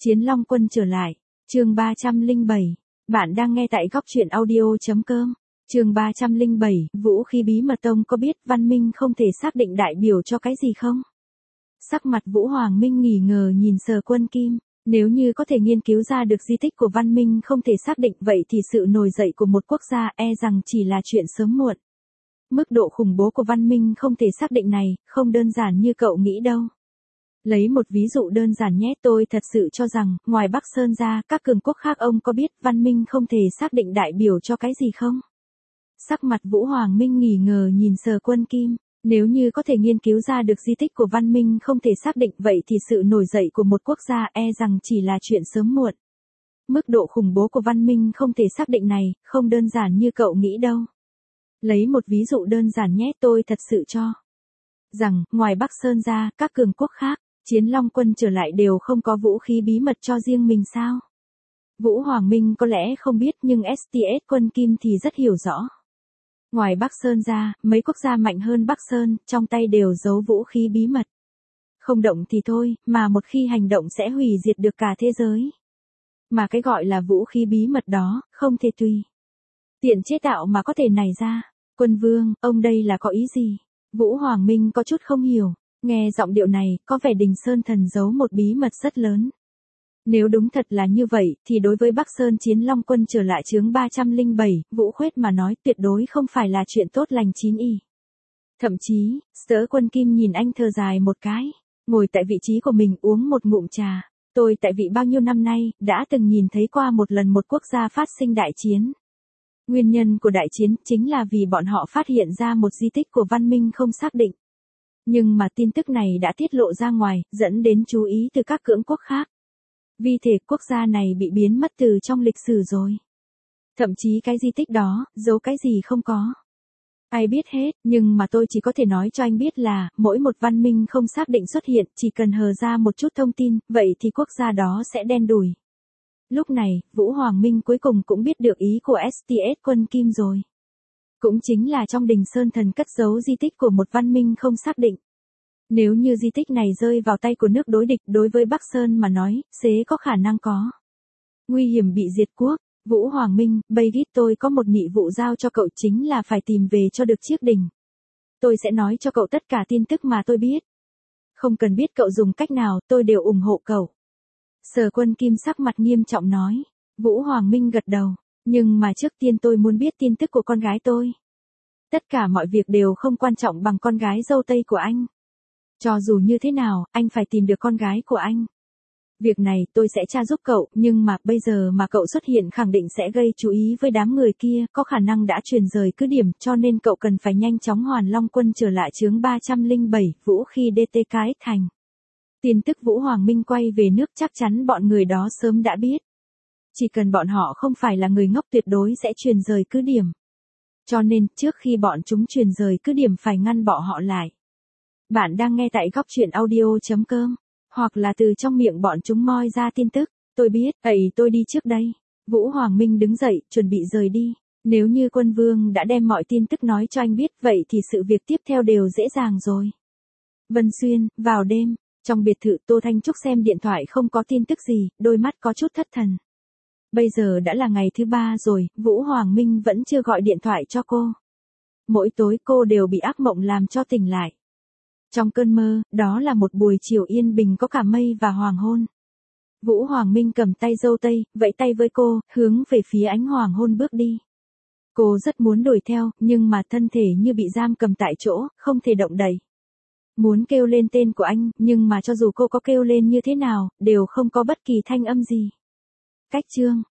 Chiến Long Quân trở lại. Chương 307. Bạn đang nghe tại góc truyện audio.com. Chương 307, Vũ khí bí mật tông có biết Văn Minh không thể xác định đại biểu cho cái gì không? Sắc mặt Vũ Hoàng Minh nghỉ ngờ nhìn Sở Quân Kim, nếu như có thể nghiên cứu ra được di tích của Văn Minh không thể xác định vậy thì sự nổi dậy của một quốc gia e rằng chỉ là chuyện sớm muộn. Mức độ khủng bố của Văn Minh không thể xác định này, không đơn giản như cậu nghĩ đâu. Lấy một ví dụ đơn giản nhé, tôi thật sự cho rằng, ngoài Bắc Sơn ra, các cường quốc khác ông có biết Văn Minh không thể xác định đại biểu cho cái gì không? Sắc mặt Vũ Hoàng Minh nghỉ ngờ nhìn Sở Quân Kim, nếu như có thể nghiên cứu ra được di tích của Văn Minh không thể xác định vậy thì sự nổi dậy của một quốc gia e rằng chỉ là chuyện sớm muộn. Mức độ khủng bố của Văn Minh không thể xác định này, không đơn giản như cậu nghĩ đâu. Lấy một ví dụ đơn giản nhé, tôi thật sự cho rằng, ngoài Bắc Sơn ra, các cường quốc khác, Chiến Long Quân trở lại đều không có vũ khí bí mật cho riêng mình sao? Vũ Hoàng Minh có lẽ không biết nhưng STS Quân Kim thì rất hiểu rõ. Ngoài Bắc Sơn ra, mấy quốc gia mạnh hơn Bắc Sơn, trong tay đều giấu vũ khí bí mật. Không động thì thôi, mà một khi hành động sẽ hủy diệt được cả thế giới. Mà cái gọi là vũ khí bí mật đó, không thể tùy tiện chế tạo mà có thể nảy ra. Quân Vương, ông đây là có ý gì? Vũ Hoàng Minh có chút không hiểu, nghe giọng điệu này, có vẻ Đình Sơn Thần giấu một bí mật rất lớn. Nếu đúng thật là như vậy, thì đối với Bắc Sơn Chiến Long Quân trở lại chương 307, Vũ Khuyết mà nói tuyệt đối không phải là chuyện tốt lành chín y. Thậm chí, Sở Quân Kim nhìn anh thở dài một cái, ngồi tại vị trí của mình uống một ngụm trà. Tôi tại vị bao nhiêu năm nay, đã từng nhìn thấy qua một lần một quốc gia phát sinh đại chiến. Nguyên nhân của đại chiến chính là vì bọn họ phát hiện ra một di tích của Văn Minh không xác định. Nhưng mà tin tức này đã tiết lộ ra ngoài, dẫn đến chú ý từ các cưỡng quốc khác. Vì thế quốc gia này bị biến mất từ trong lịch sử rồi. Thậm chí cái di tích đó, giấu cái gì không có. Ai biết hết, nhưng mà tôi chỉ có thể nói cho anh biết là, mỗi một Văn Minh không xác định xuất hiện, chỉ cần hờ ra một chút thông tin, vậy thì quốc gia đó sẽ đen đủi. Lúc này, Vũ Hoàng Minh cuối cùng cũng biết được ý của STS Quân Kim rồi. Cũng chính là trong Đình Sơn Thần cất giấu di tích của một Văn Minh không xác định. Nếu như di tích này rơi vào tay của nước đối địch đối với Bắc Sơn mà nói, xế có khả năng có nguy hiểm bị diệt quốc. Vũ Hoàng Minh, bây gít tôi có một nhiệm vụ giao cho cậu chính là phải tìm về cho được chiếc đình. Tôi sẽ nói cho cậu tất cả tin tức mà tôi biết. Không cần biết cậu dùng cách nào, tôi đều ủng hộ cậu. Sở Quân Kim sắc mặt nghiêm trọng nói. Vũ Hoàng Minh gật đầu, nhưng mà trước tiên tôi muốn biết tin tức của con gái tôi. Tất cả mọi việc đều không quan trọng bằng con gái dâu tây của anh. Cho dù như thế nào, anh phải tìm được con gái của anh. Việc này tôi sẽ tra giúp cậu, nhưng mà bây giờ mà cậu xuất hiện khẳng định sẽ gây chú ý với đám người kia, có khả năng đã truyền rời cứ điểm, cho nên cậu cần phải nhanh chóng hoàn Long Quân trở lại chương 307, Vũ khi DT Cái Thành. Tin tức Vũ Hoàng Minh quay về nước chắc chắn bọn người đó sớm đã biết. Chỉ cần bọn họ không phải là người ngốc tuyệt đối sẽ truyền rời cứ điểm. Cho nên, trước khi bọn chúng truyền rời cứ điểm phải ngăn bỏ họ lại. Bạn đang nghe tại góc truyện audio.com, hoặc là từ trong miệng bọn chúng moi ra tin tức. Tôi biết, tôi đi trước đây. Vũ Hoàng Minh đứng dậy, chuẩn bị rời đi. Nếu như Quân Vương đã đem mọi tin tức nói cho anh biết, vậy thì sự việc tiếp theo đều dễ dàng rồi. Vân Xuyên, vào đêm, trong biệt thự Tô Thanh Trúc xem điện thoại không có tin tức gì, đôi mắt có chút thất thần. Bây giờ đã là ngày thứ 3 rồi, Vũ Hoàng Minh vẫn chưa gọi điện thoại cho cô. Mỗi tối cô đều bị ác mộng làm cho tỉnh lại. Trong cơn mơ, đó là một buổi chiều yên bình có cả mây và hoàng hôn. Vũ Hoàng Minh cầm tay dâu tây, vẫy tay với cô, hướng về phía ánh hoàng hôn bước đi. Cô rất muốn đuổi theo, nhưng mà thân thể như bị giam cầm tại chỗ, không thể động đậy. Muốn kêu lên tên của anh, nhưng mà cho dù cô có kêu lên như thế nào, đều không có bất kỳ thanh âm gì. Cách chương